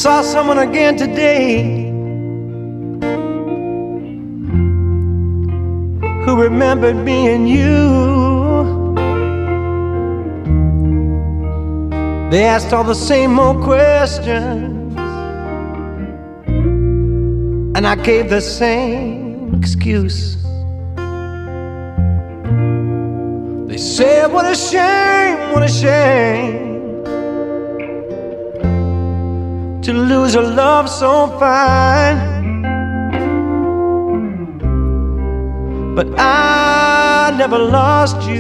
saw someone again today who remembered me and you. They asked all the same old questions, and I gave the same excuse. They said, what a shame, what a shame to lose a love so fine. But I never lost you.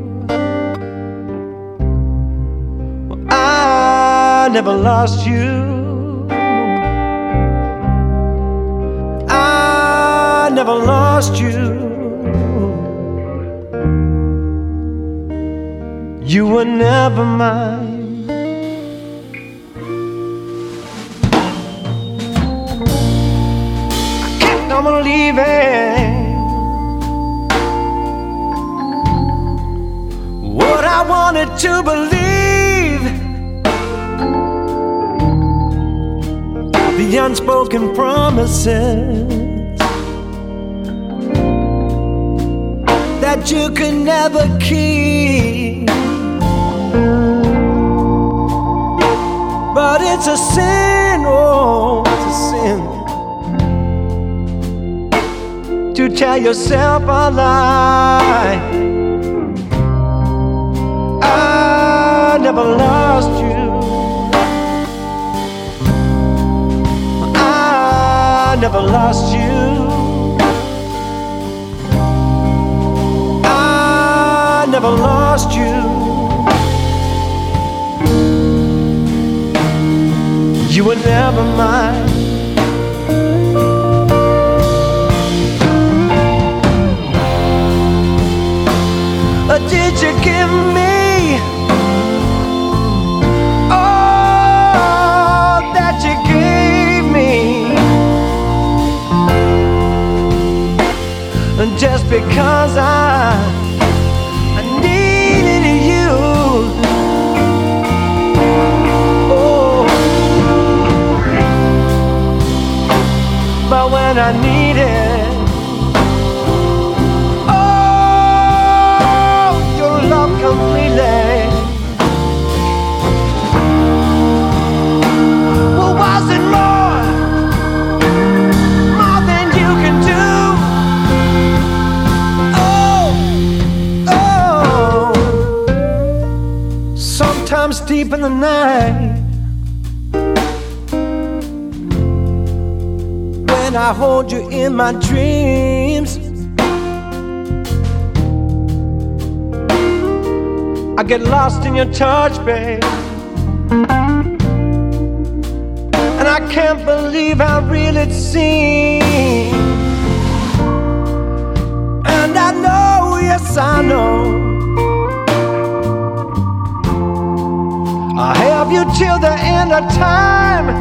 Well, I never lost you. I never lost you. You were never mine. I'm leaving. What I wanted to believe, the unspoken promises that you could never keep. But it's a sin, oh, it's a sin to tell yourself a lie. I never lost you. I never lost you. I never lost you. You were never mine. Did you give me all that you gave me? And just because I needed you, oh, but when I needed love completely, well, was it more than you can do? Oh, sometimes deep in the night, when I hold you in my dreams, I get lost in your touch, babe, and I can't believe how real it seems. And I know, yes I know, I'll have you till the end of time.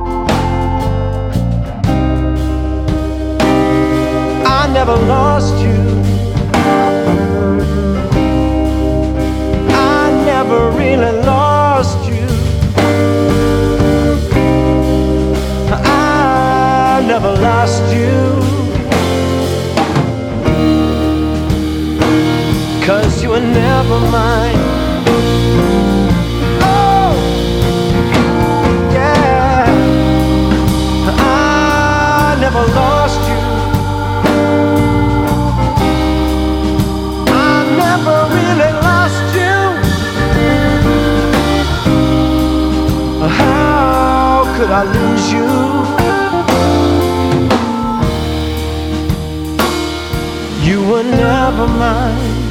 I never lost you. Never really lost you. I never lost you, 'cause you were never mine. Oh, yeah, I never lost you. I never really lost you. How could I lose you? You were never mine.